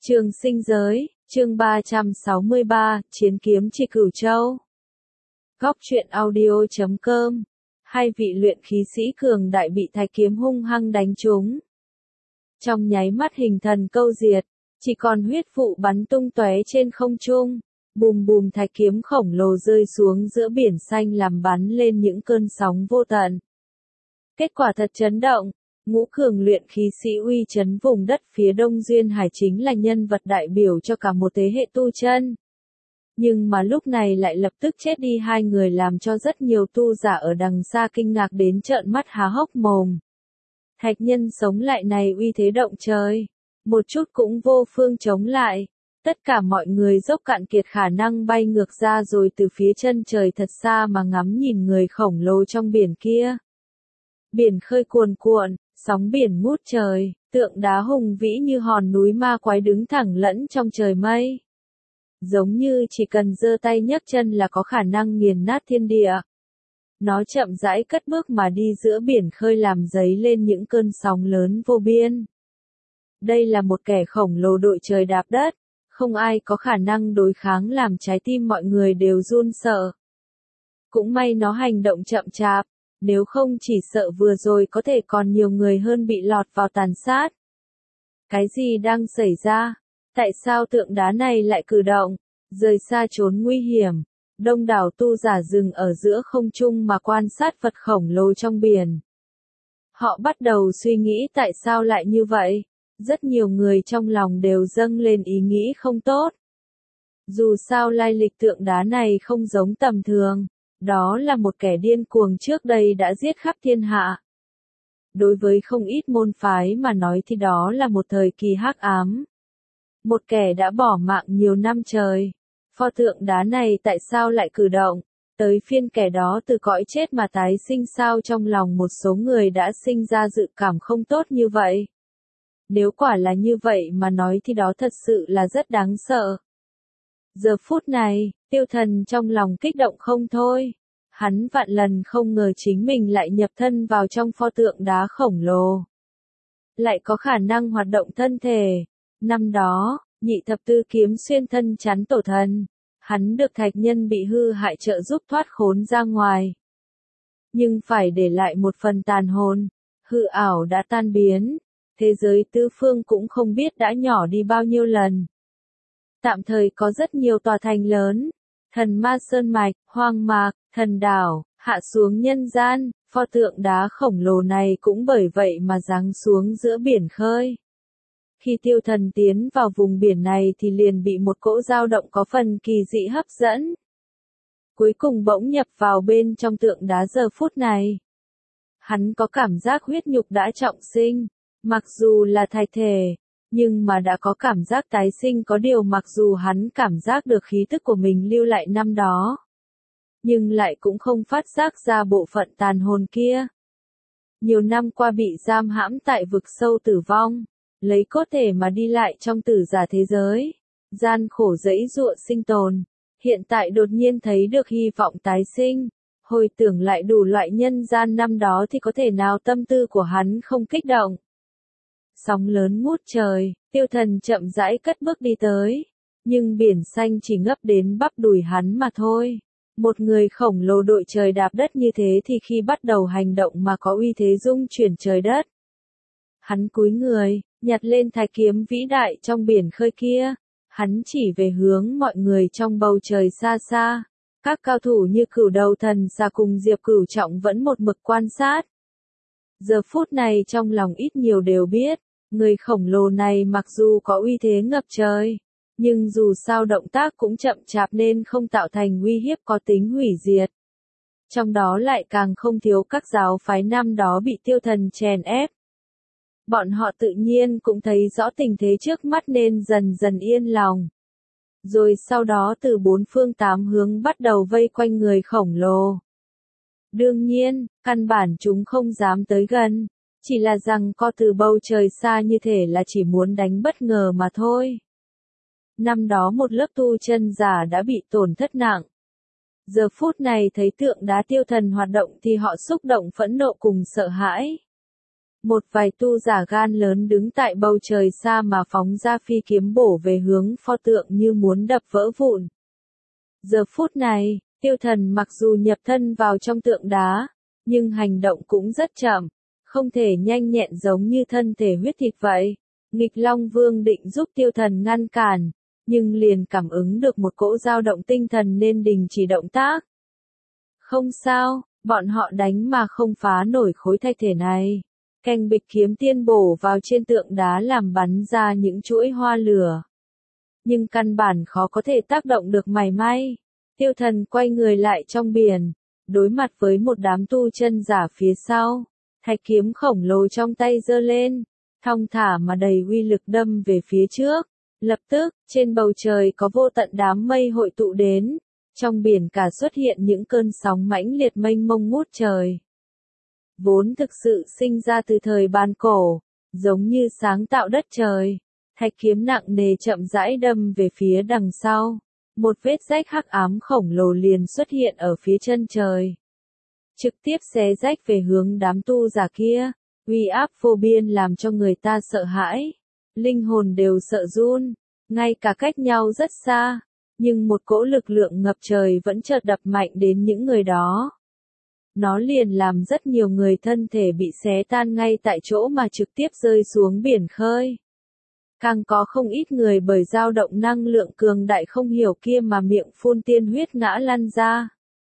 Trường Sinh Giới, chương 363, Chiến kiếm chỉ Cửu Châu. Góc truyện audio.com. Hai vị luyện khí sĩ cường đại bị Thái kiếm hung hăng đánh trúng. Trong nháy mắt hình thần câu diệt, chỉ còn huyết vụ bắn tung tóe trên không trung. Bùm bùm Thái kiếm khổng lồ rơi xuống giữa biển xanh làm bắn lên những cơn sóng vô tận. Kết quả thật chấn động. Ngũ cường luyện khí sĩ uy chấn vùng đất phía Đông Duyên Hải chính là nhân vật đại biểu cho cả một thế hệ tu chân. Nhưng mà lúc này lại lập tức chết đi hai người làm cho rất nhiều tu giả ở đằng xa kinh ngạc đến trợn mắt há hốc mồm. Thạch nhân sống lại này uy thế động trời. Một chút cũng vô phương chống lại. Tất cả mọi người dốc cạn kiệt khả năng bay ngược ra rồi từ phía chân trời thật xa mà ngắm nhìn người khổng lồ trong biển kia. Biển khơi cuồn cuộn, sóng biển ngút trời, tượng đá hùng vĩ như hòn núi ma quái đứng thẳng lẫn trong trời mây. Giống như chỉ cần giơ tay nhấc chân là có khả năng nghiền nát thiên địa. Nó chậm rãi cất bước mà đi giữa biển khơi làm dấy lên những cơn sóng lớn vô biên. Đây là một kẻ khổng lồ đội trời đạp đất, không ai có khả năng đối kháng làm trái tim mọi người đều run sợ. Cũng may nó hành động chậm chạp. Nếu không chỉ sợ vừa rồi có thể còn nhiều người hơn bị lọt vào tàn sát. Cái gì đang xảy ra? Tại sao tượng đá này lại cử động? Rời xa trốn nguy hiểm. Đông đảo tu giả dừng ở giữa không trung mà quan sát vật khổng lồ trong biển. Họ bắt đầu suy nghĩ tại sao lại như vậy. Rất nhiều người trong lòng đều dâng lên ý nghĩ không tốt. Dù sao lai lịch tượng đá này không giống tầm thường. Đó là một kẻ điên cuồng trước đây đã giết khắp thiên hạ. Đối với không ít môn phái mà nói thì đó là một thời kỳ hắc ám. Một kẻ đã bỏ mạng nhiều năm trời. Pho tượng đá này tại sao lại cử động? Tới phiên kẻ đó từ cõi chết mà tái sinh sao trong lòng một số người đã sinh ra dự cảm không tốt như vậy. Nếu quả là như vậy mà nói thì đó thật sự là rất đáng sợ. Giờ phút này, Tiêu Thần trong lòng kích động không thôi. Hắn vạn lần không ngờ chính mình lại nhập thân vào trong pho tượng đá khổng lồ. Lại có khả năng hoạt động thân thể. Năm đó, nhị thập tư kiếm xuyên thân chắn tổ thần. Hắn được thạch nhân bị hư hại trợ giúp thoát khốn ra ngoài. Nhưng phải để lại một phần tàn hồn. Hư ảo đã tan biến. Thế giới tứ phương cũng không biết đã nhỏ đi bao nhiêu lần. Tạm thời có rất nhiều tòa thành lớn. Thần ma sơn mạch, hoang mạc, thần đảo, hạ xuống nhân gian, pho tượng đá khổng lồ này cũng bởi vậy mà giáng xuống giữa biển khơi. Khi Tiêu Thần tiến vào vùng biển này thì liền bị một cỗ dao động có phần kỳ dị hấp dẫn. Cuối cùng bỗng nhập vào bên trong tượng đá giờ phút này. Hắn có cảm giác huyết nhục đã trọng sinh, mặc dù là thạch thể. Nhưng mà đã có cảm giác tái sinh có điều mặc dù hắn cảm giác được khí tức của mình lưu lại năm đó. Nhưng lại cũng không phát giác ra bộ phận tàn hồn kia. Nhiều năm qua bị giam hãm tại vực sâu tử vong. Lấy cốt thể mà đi lại trong tử giả thế giới. Gian khổ giãy giụa sinh tồn. Hiện tại đột nhiên thấy được hy vọng tái sinh. Hồi tưởng lại đủ loại nhân gian năm đó thì có thể nào tâm tư của hắn không kích động. Sóng lớn ngút trời, Tiêu Thần chậm rãi cất bước đi tới. Nhưng biển xanh chỉ ngấp đến bắp đùi hắn mà thôi. Một người khổng lồ đội trời đạp đất như thế thì khi bắt đầu hành động mà có uy thế rung chuyển trời đất. Hắn cúi người, nhặt lên thái kiếm vĩ đại trong biển khơi kia. Hắn chỉ về hướng mọi người trong bầu trời xa xa. Các cao thủ như Cửu Đầu Thần Xà cùng Diệp Cửu Trọng vẫn một mực quan sát. Giờ phút này trong lòng ít nhiều đều biết. Người khổng lồ này mặc dù có uy thế ngập trời, nhưng dù sao động tác cũng chậm chạp nên không tạo thành uy hiếp có tính hủy diệt. Trong đó lại càng không thiếu các giáo phái năm đó bị Tiêu Thần chèn ép. Bọn họ tự nhiên cũng thấy rõ tình thế trước mắt nên dần dần yên lòng. Rồi sau đó từ bốn phương tám hướng bắt đầu vây quanh người khổng lồ. Đương nhiên, căn bản chúng không dám tới gần. Chỉ là rằng co từ bầu trời xa như thể là chỉ muốn đánh bất ngờ mà thôi. Năm đó một lớp tu chân giả đã bị tổn thất nặng. Giờ phút này thấy tượng đá Tiêu Thần hoạt động thì họ xúc động phẫn nộ cùng sợ hãi. Một vài tu giả gan lớn đứng tại bầu trời xa mà phóng ra phi kiếm bổ về hướng pho tượng như muốn đập vỡ vụn. Giờ phút này, Tiêu Thần mặc dù nhập thân vào trong tượng đá, nhưng hành động cũng rất chậm, không thể nhanh nhẹn giống như thân thể huyết thịt vậy. Nghịch Long Vương định giúp Tiêu Thần ngăn cản, nhưng liền cảm ứng được một cỗ dao động tinh thần nên đình chỉ động tác. Không sao, bọn họ đánh mà không phá nổi khối thạch thể này. Cành bịch kiếm tiên bổ vào trên tượng đá làm bắn ra những chuỗi hoa lửa. Nhưng căn bản khó có thể tác động được mảy may. Tiêu Thần quay người lại trong biển, đối mặt với một đám tu chân giả phía sau. Thạch kiếm khổng lồ trong tay giơ lên, thong thả mà đầy uy lực đâm về phía trước. Lập tức, trên bầu trời có vô tận đám mây hội tụ đến. Trong biển cả xuất hiện những cơn sóng mãnh liệt mênh mông ngút trời. Vốn thực sự sinh ra từ thời bàn cổ, giống như sáng tạo đất trời. Thạch kiếm nặng nề chậm rãi đâm về phía đằng sau. Một vết rách hắc ám khổng lồ liền xuất hiện ở phía chân trời. Trực tiếp xé rách về hướng đám tu giả kia. Uy áp vô biên làm cho người ta sợ hãi. Linh hồn đều sợ run. Ngay cả cách nhau rất xa. Nhưng một cỗ lực lượng ngập trời vẫn chợt đập mạnh đến những người đó. Nó liền làm rất nhiều người thân thể bị xé tan ngay tại chỗ mà trực tiếp rơi xuống biển khơi. Càng có không ít người bởi dao động năng lượng cường đại không hiểu kia mà miệng phun tiên huyết ngã lăn ra.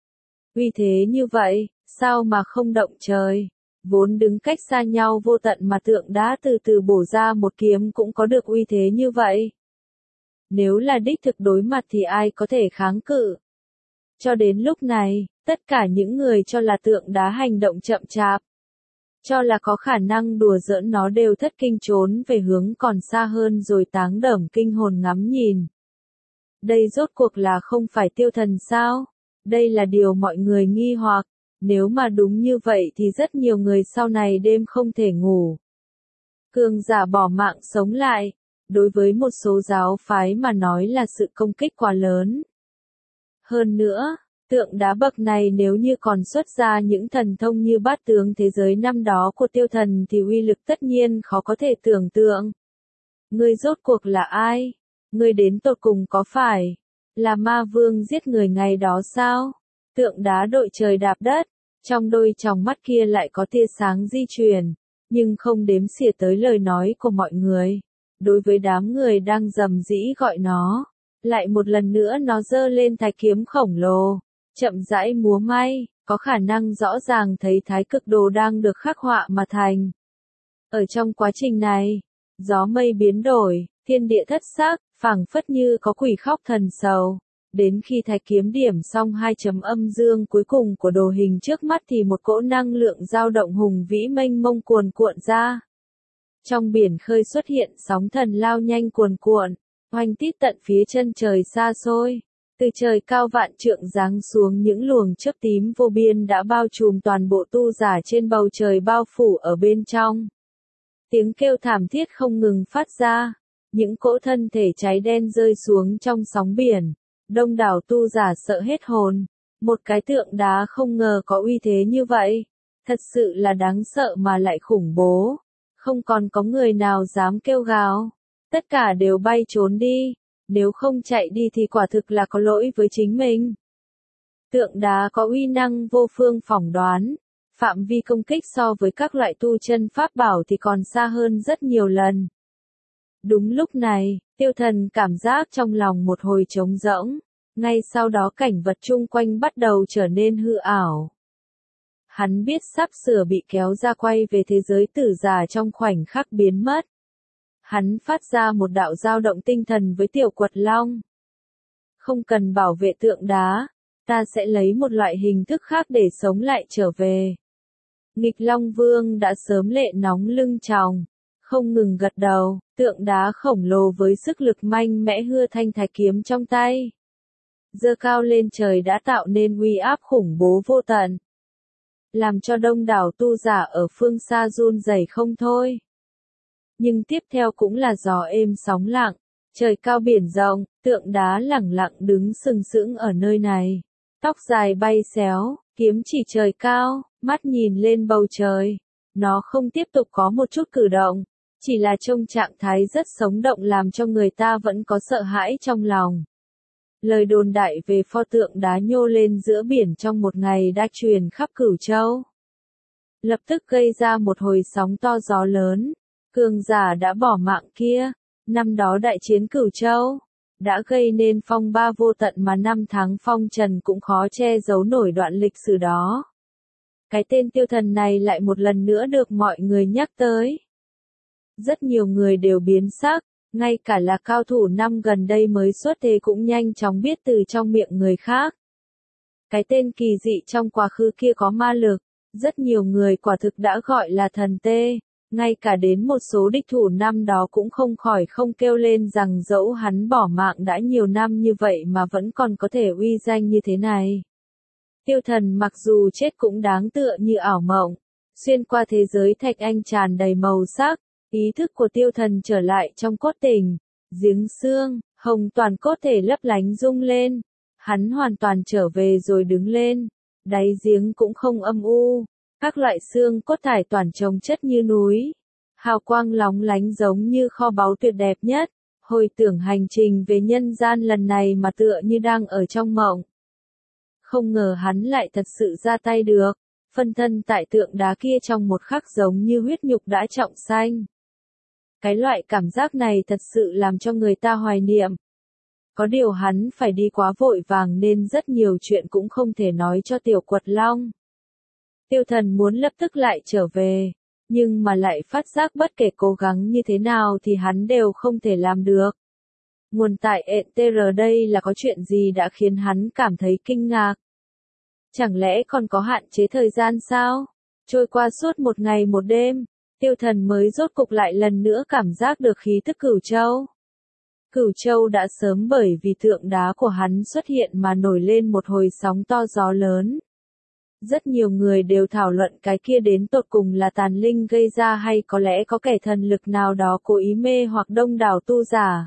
Uy thế như vậy, sao mà không động trời? Vốn đứng cách xa nhau vô tận mà tượng đá từ từ bổ ra một kiếm cũng có được uy thế như vậy. Nếu là đích thực đối mặt thì ai có thể kháng cự? Cho đến lúc này, tất cả những người cho là tượng đá hành động chậm chạp, cho là có khả năng đùa giỡn nó đều thất kinh trốn về hướng còn xa hơn rồi táng đởm kinh hồn ngắm nhìn. Đây rốt cuộc là không phải Tiêu Thần sao? Đây là điều mọi người nghi hoặc. Nếu mà đúng như vậy thì rất nhiều người sau này đêm không thể ngủ. Cường giả bỏ mạng sống lại, đối với một số giáo phái mà nói là sự công kích quá lớn. Hơn nữa, tượng đá bậc này nếu như còn xuất ra những thần thông như bát tướng thế giới năm đó của Tiêu Thần thì uy lực tất nhiên khó có thể tưởng tượng. Ngươi rốt cuộc là ai? Ngươi đến tột cùng có phải là ma vương giết người ngày đó sao? Tượng đá đội trời đạp đất, trong đôi tròng mắt kia lại có tia sáng di chuyển, nhưng không đếm xỉa tới lời nói của mọi người. Đối với đám người đang rầm rĩ gọi nó, lại một lần nữa nó giơ lên thái kiếm khổng lồ, chậm rãi múa may, có khả năng rõ ràng thấy thái cực đồ đang được khắc họa mà thành. Ở trong quá trình này, gió mây biến đổi, thiên địa thất sắc, phảng phất như có quỷ khóc thần sầu. Đến khi thái kiếm điểm xong hai chấm âm dương cuối cùng của đồ hình trước mắt thì một cỗ năng lượng dao động hùng vĩ mênh mông cuồn cuộn ra. Trong biển khơi xuất hiện sóng thần lao nhanh cuồn cuộn, oanh tít tận phía chân trời xa xôi. Từ trời cao vạn trượng giáng xuống những luồng chớp tím vô biên đã bao trùm toàn bộ tu giả trên bầu trời bao phủ ở bên trong. Tiếng kêu thảm thiết không ngừng phát ra, những cỗ thân thể cháy đen rơi xuống trong sóng biển. Đông đảo tu giả sợ hết hồn, một cái tượng đá không ngờ có uy thế như vậy, thật sự là đáng sợ mà lại khủng bố, không còn có người nào dám kêu gào, tất cả đều bay trốn đi, nếu không chạy đi thì quả thực là có lỗi với chính mình. Tượng đá có uy năng vô phương phỏng đoán, phạm vi công kích so với các loại tu chân pháp bảo thì còn xa hơn rất nhiều lần. Đúng lúc này, Tiêu Thần cảm giác trong lòng một hồi trống rỗng, ngay sau đó cảnh vật chung quanh bắt đầu trở nên hư ảo. Hắn biết sắp sửa bị kéo ra quay về thế giới tử giả trong khoảnh khắc biến mất. Hắn phát ra một đạo dao động tinh thần với Tiểu Quật Long. Không cần bảo vệ tượng đá, ta sẽ lấy một loại hình thức khác để sống lại trở về. Nghịch Long Vương đã sớm lệ nóng lưng tròng, không ngừng gật đầu, tượng đá khổng lồ với sức lực mạnh mẽ hưa thanh thái kiếm trong tay. Giơ cao lên trời đã tạo nên uy áp khủng bố vô tận. Làm cho đông đảo tu giả ở phương xa run rẩy không thôi. Nhưng tiếp theo cũng là gió êm sóng lặng, trời cao biển rộng, tượng đá lẳng lặng đứng sừng sững ở nơi này. Tóc dài bay xéo, kiếm chỉ trời cao, mắt nhìn lên bầu trời. nó không tiếp tục có một chút cử động, chỉ là trông trạng thái rất sống động làm cho người ta vẫn có sợ hãi trong lòng. Lời đồn đại về pho tượng đá nhô lên giữa biển trong một ngày đã truyền khắp Cửu Châu. Lập tức gây ra một hồi sóng to gió lớn. Cường giả đã bỏ mạng kia, năm đó đại chiến Cửu Châu, đã gây nên phong ba vô tận mà năm tháng phong trần cũng khó che giấu nổi đoạn lịch sử đó. Cái tên Tiêu Thần này lại một lần nữa được mọi người nhắc tới. Rất nhiều người đều biến sắc, ngay cả là cao thủ năm gần đây mới xuất thế cũng nhanh chóng biết từ trong miệng người khác. Cái tên kỳ dị trong quá khứ kia có ma lực, rất nhiều người quả thực đã gọi là thần tê, ngay cả đến một số địch thủ năm đó cũng không khỏi không kêu lên rằng dẫu hắn bỏ mạng đã nhiều năm như vậy mà vẫn còn có thể uy danh như thế này. Tiêu Thần mặc dù chết cũng đáng tựa như ảo mộng, xuyên qua thế giới thạch anh tràn đầy màu sắc, ý thức của Tiêu Thần trở lại trong cốt tình, giếng xương, hồng toàn cốt thể lấp lánh rung lên, hắn hoàn toàn trở về rồi đứng lên, đáy giếng cũng không âm u, các loại xương cốt thải toàn chồng chất như núi, hào quang lóng lánh giống như kho báu tuyệt đẹp nhất, hồi tưởng hành trình về nhân gian lần này mà tựa như đang ở trong mộng. Không ngờ hắn lại thật sự ra tay được, phân thân tại tượng đá kia trong một khắc giống như huyết nhục đã trọng sanh. Cái loại cảm giác này thật sự làm cho người ta hoài niệm. Có điều hắn phải đi quá vội vàng nên rất nhiều chuyện cũng không thể nói cho Tiểu Quật Long. Tiêu Thần muốn lập tức lại trở về, nhưng mà lại phát giác bất kể cố gắng như thế nào thì hắn đều không thể làm được. Nguồn tại ETR đây là có chuyện gì đã khiến hắn cảm thấy kinh ngạc? Chẳng lẽ còn có hạn chế thời gian sao? Trôi qua suốt một ngày một đêm, Tiêu Thần mới rốt cục lại lần nữa cảm giác được khí tức Cửu Châu. Cửu Châu đã sớm bởi vì tượng đá của hắn xuất hiện mà nổi lên một hồi sóng to gió lớn. Rất nhiều người đều thảo luận cái kia đến tột cùng là tàn linh gây ra hay có lẽ có kẻ thần lực nào đó cố ý mê hoặc đông đảo tu giả.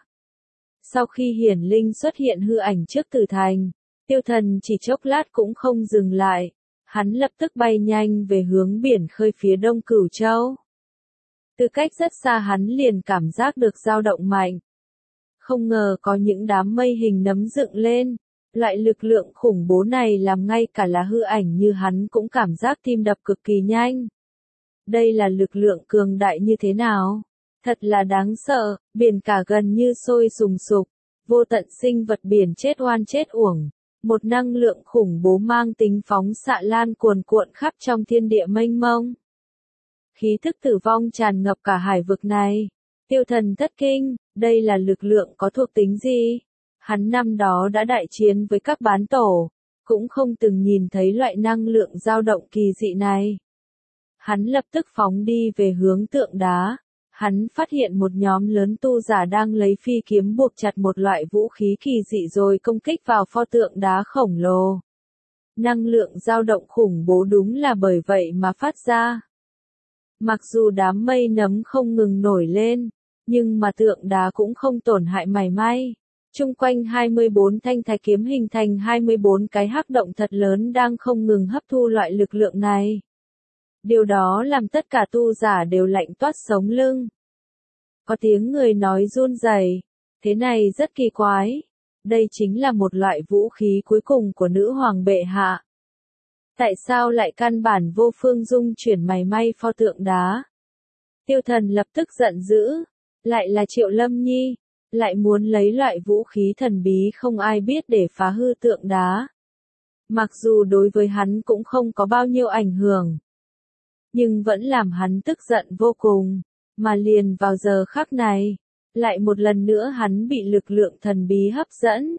Sau khi hiển linh xuất hiện hư ảnh trước Tử Thành, Tiêu Thần chỉ chốc lát cũng không dừng lại, hắn lập tức bay nhanh về hướng biển khơi phía đông Cửu Châu. Từ cách rất xa hắn liền cảm giác được dao động mạnh. Không ngờ có những đám mây hình nấm dựng lên, loại lực lượng khủng bố này làm ngay cả là hư ảnh như hắn cũng cảm giác tim đập cực kỳ nhanh. Đây là lực lượng cường đại như thế nào? Thật là đáng sợ, biển cả gần như sôi sùng sục, vô tận sinh vật biển chết oan chết uổng, một năng lượng khủng bố mang tính phóng xạ lan cuồn cuộn khắp trong thiên địa mênh mông. Khí thức tử vong tràn ngập cả hải vực này. Tiêu Thần thất kinh, đây là lực lượng có thuộc tính gì? Hắn năm đó đã đại chiến với các bán tổ, cũng không từng nhìn thấy loại năng lượng dao động kỳ dị này. Hắn lập tức phóng đi về hướng tượng đá. Hắn phát hiện một nhóm lớn tu giả đang lấy phi kiếm buộc chặt một loại vũ khí kỳ dị rồi công kích vào pho tượng đá khổng lồ. Năng lượng dao động khủng bố đúng là bởi vậy mà phát ra. Mặc dù đám mây nấm không ngừng nổi lên, nhưng mà tượng đá cũng không tổn hại mảy may. Chung quanh 24 thanh thái kiếm hình thành 24 cái hắc động thật lớn đang không ngừng hấp thu loại lực lượng này. Điều đó làm tất cả tu giả đều lạnh toát sống lưng. Có tiếng người nói run rẩy, thế này rất kỳ quái. Đây chính là một loại vũ khí cuối cùng của nữ hoàng bệ hạ. Tại sao lại căn bản vô phương dung chuyển mảy may pho tượng đá? Tiêu Thần lập tức giận dữ, lại là Triệu Lâm Nhi, lại muốn lấy loại vũ khí thần bí không ai biết để phá hư tượng đá. Mặc dù đối với hắn cũng không có bao nhiêu ảnh hưởng, nhưng vẫn làm hắn tức giận vô cùng, mà liền vào giờ khắc này, lại một lần nữa hắn bị lực lượng thần bí hấp dẫn.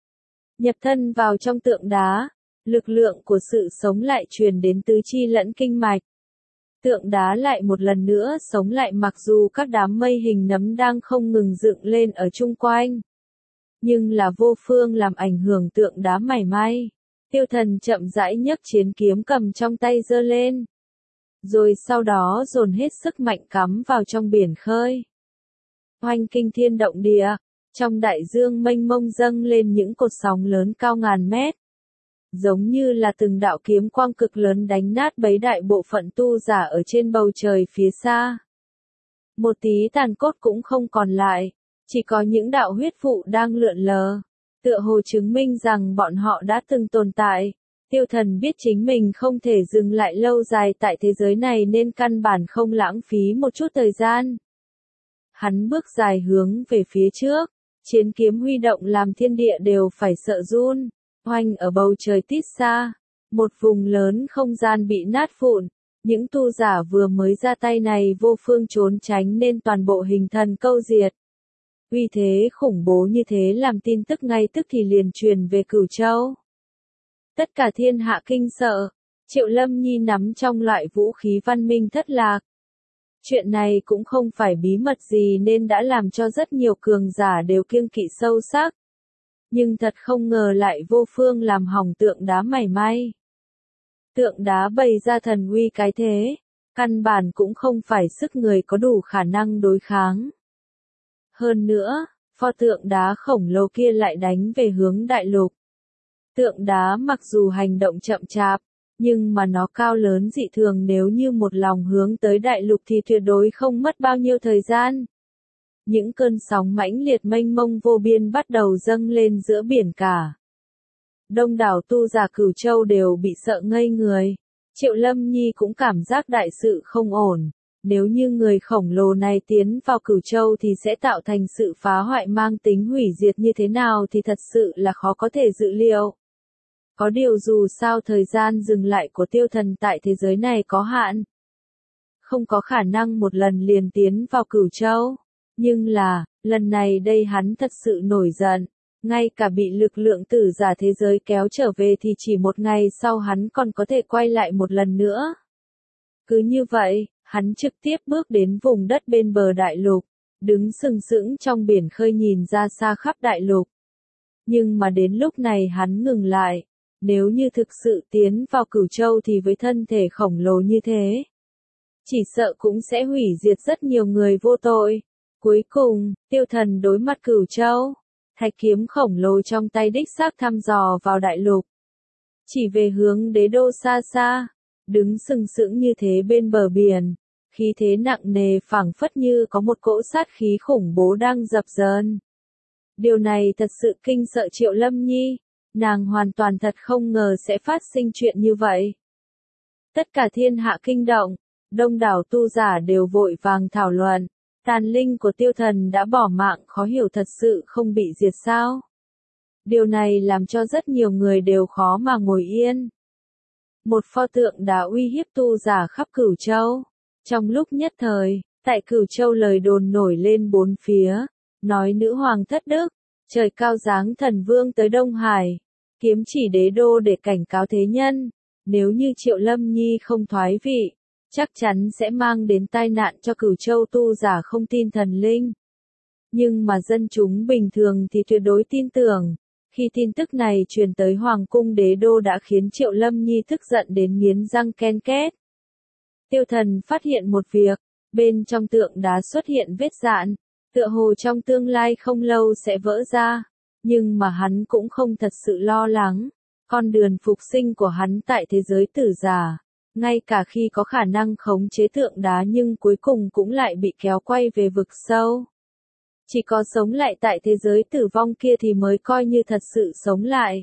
Nhập thân vào trong tượng đá, lực lượng của sự sống lại truyền đến tứ chi lẫn kinh mạch. Tượng đá lại một lần nữa sống lại mặc dù các đám mây hình nấm đang không ngừng dựng lên ở chung quanh. Nhưng là vô phương làm ảnh hưởng tượng đá mảy may. Tiêu Thần chậm rãi nhấc chiến kiếm cầm trong tay giơ lên. Rồi sau đó dồn hết sức mạnh cắm vào trong biển khơi. Oanh kinh thiên động địa, trong đại dương mênh mông dâng lên những cột sóng lớn cao ngàn mét. giống như là từng đạo kiếm quang cực lớn đánh nát bấy đại bộ phận tu giả ở trên bầu trời phía xa. Một tí tàn cốt cũng không còn lại, chỉ có những đạo huyết vụ đang lượn lờ, tựa hồ chứng minh rằng bọn họ đã từng tồn tại. Tiêu Thần biết chính mình không thể dừng lại lâu dài tại thế giới này nên căn bản không lãng phí một chút thời gian. Hắn bước dài hướng về phía trước, chiến kiếm huy động làm thiên địa đều phải sợ run, oanh ở bầu trời tít xa, một vùng lớn không gian bị nát vụn, những tu giả vừa mới ra tay này vô phương trốn tránh nên toàn bộ hình thần câu diệt. Uy thế khủng bố như thế làm tin tức ngay tức thì liền truyền về Cửu Châu. Tất cả thiên hạ kinh sợ, Triệu Lâm Nhi nắm trong loại vũ khí văn minh thất lạc. Chuyện này cũng không phải bí mật gì nên đã làm cho rất nhiều cường giả đều kiêng kỵ sâu sắc. Nhưng thật không ngờ lại vô phương làm hỏng tượng đá mảy may. Tượng đá bày ra thần uy cái thế, căn bản cũng không phải sức người có đủ khả năng đối kháng. Hơn nữa, pho tượng đá khổng lồ kia lại đánh về hướng đại lục. Tượng đá mặc dù hành động chậm chạp, nhưng mà nó cao lớn dị thường, nếu như một lòng hướng tới đại lục thì tuyệt đối không mất bao nhiêu thời gian. Những cơn sóng mãnh liệt mênh mông vô biên bắt đầu dâng lên giữa biển cả. Đông đảo tu giả Cửu Châu đều bị sợ ngây người. Triệu Lâm Nhi cũng cảm giác đại sự không ổn. Nếu như người khổng lồ này tiến vào Cửu Châu thì sẽ tạo thành sự phá hoại mang tính hủy diệt như thế nào thì thật sự là khó có thể dự liệu. Có điều dù sao thời gian dừng lại của Tiêu Thần tại thế giới này có hạn. Không có khả năng một lần liền tiến vào Cửu Châu. Nhưng là, lần này đây hắn thật sự nổi giận. Ngay cả bị lực lượng tử giả thế giới kéo trở về thì chỉ một ngày sau hắn còn có thể quay lại một lần nữa. Cứ như vậy, hắn trực tiếp bước đến vùng đất bên bờ đại lục, đứng sừng sững trong biển khơi nhìn ra xa khắp đại lục. Nhưng mà đến lúc này hắn ngừng lại, nếu như thực sự tiến vào Cửu Châu thì với thân thể khổng lồ như thế, chỉ sợ cũng sẽ hủy diệt rất nhiều người vô tội. Cuối cùng, Tiêu Thần đối mặt Cửu Châu, thạch kiếm khổng lồ trong tay đích xác thăm dò vào đại lục. Chỉ về hướng đế đô xa xa, đứng sừng sững như thế bên bờ biển, khí thế nặng nề phảng phất như có một cỗ sát khí khủng bố đang dập dờn. Điều này thật sự kinh sợ Triệu Lâm Nhi, nàng hoàn toàn thật không ngờ sẽ phát sinh chuyện như vậy. Tất cả thiên hạ kinh động, đông đảo tu giả đều vội vàng thảo luận. Tàn linh của Tiêu Thần đã bỏ mạng, khó hiểu thật sự không bị diệt sao. Điều này làm cho rất nhiều người đều khó mà ngồi yên. Một pho tượng đá uy hiếp tu giả khắp Cửu Châu. Trong lúc nhất thời, tại Cửu Châu lời đồn nổi lên bốn phía, nói nữ hoàng thất đức, trời cao giáng thần vương tới Đông Hải, kiếm chỉ đế đô để cảnh cáo thế nhân, nếu như Triệu Lâm Nhi không thoái vị, chắc chắn sẽ mang đến tai nạn cho Cửu Châu tu giả không tin thần linh. Nhưng mà dân chúng bình thường thì tuyệt đối tin tưởng. Khi tin tức này truyền tới Hoàng cung đế đô đã khiến Triệu Lâm Nhi tức giận đến nghiến răng ken két. Tiêu Thần phát hiện một việc, bên trong tượng đá xuất hiện vết dạn, tựa hồ trong tương lai không lâu sẽ vỡ ra, nhưng mà hắn cũng không thật sự lo lắng. Con đường phục sinh của hắn tại thế giới tử giả, ngay cả khi có khả năng khống chế tượng đá nhưng cuối cùng cũng lại bị kéo quay về vực sâu. Chỉ có sống lại tại thế giới tử vong kia thì mới coi như thật sự sống lại.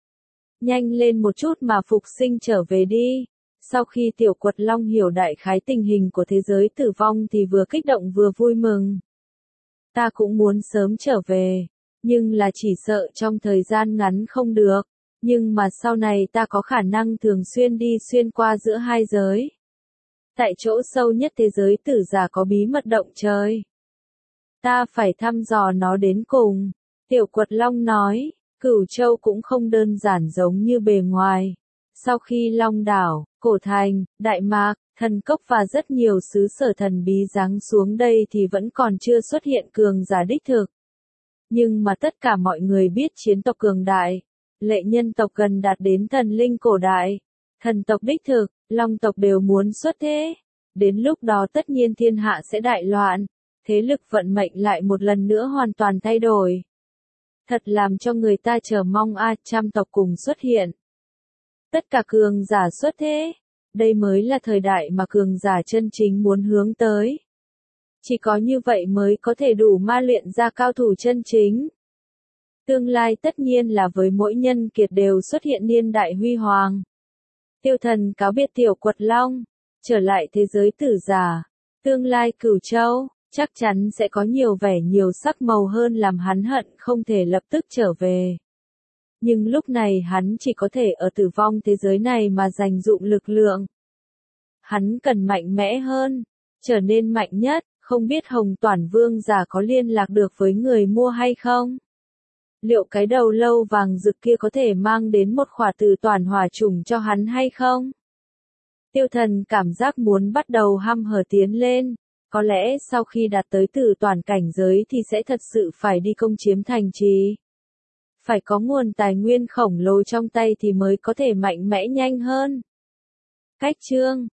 Nhanh lên một chút mà phục sinh trở về đi. Sau khi Tiểu Quật Long hiểu đại khái tình hình của thế giới tử vong thì vừa kích động vừa vui mừng. Ta cũng muốn sớm trở về, nhưng là chỉ sợ trong thời gian ngắn không được. Nhưng mà sau này ta có khả năng thường xuyên đi xuyên qua giữa hai giới. Tại chỗ sâu nhất thế giới tử giả có bí mật động trời. Ta phải thăm dò nó đến cùng. Tiểu Quật Long nói, Cửu Châu cũng không đơn giản giống như bề ngoài. Sau khi Long Đảo, Cổ Thành, Đại Mạc, Thần Cốc và rất nhiều xứ sở thần bí giáng xuống đây thì vẫn còn chưa xuất hiện cường giả đích thực. Nhưng mà tất cả mọi người biết chiến tộc cường đại, lệ nhân tộc gần đạt đến thần linh cổ đại, thần tộc đích thực, Long tộc đều muốn xuất thế. Đến lúc đó tất nhiên thiên hạ sẽ đại loạn, thế lực vận mệnh lại một lần nữa hoàn toàn thay đổi. Thật làm cho người ta chờ mong trăm tộc cùng xuất hiện. Tất cả cường giả xuất thế. Đây mới là thời đại mà cường giả chân chính muốn hướng tới. Chỉ có như vậy mới có thể đủ ma luyện ra cao thủ chân chính. Tương lai tất nhiên là với mỗi nhân kiệt đều xuất hiện niên đại huy hoàng. Tiêu Thần cáo biệt Tiểu Quật Long, trở lại thế giới tử giả. Tương lai Cửu Châu, chắc chắn sẽ có nhiều vẻ nhiều sắc màu hơn làm hắn hận không thể lập tức trở về. Nhưng lúc này hắn chỉ có thể ở tử vong thế giới này mà dành dụng lực lượng. Hắn cần mạnh mẽ hơn, trở nên mạnh nhất, không biết Hồng Toản Vương giả có liên lạc được với người mua hay không? Liệu cái đầu lâu vàng rực kia có thể mang đến một khỏa tử toàn hỏa trùng cho hắn hay không? Tiêu Thần cảm giác muốn bắt đầu hăm hở tiến lên, có lẽ sau khi đạt tới tử toàn cảnh giới thì sẽ thật sự phải đi công chiếm thành trì. Phải có nguồn tài nguyên khổng lồ trong tay thì mới có thể mạnh mẽ nhanh hơn. Cách chương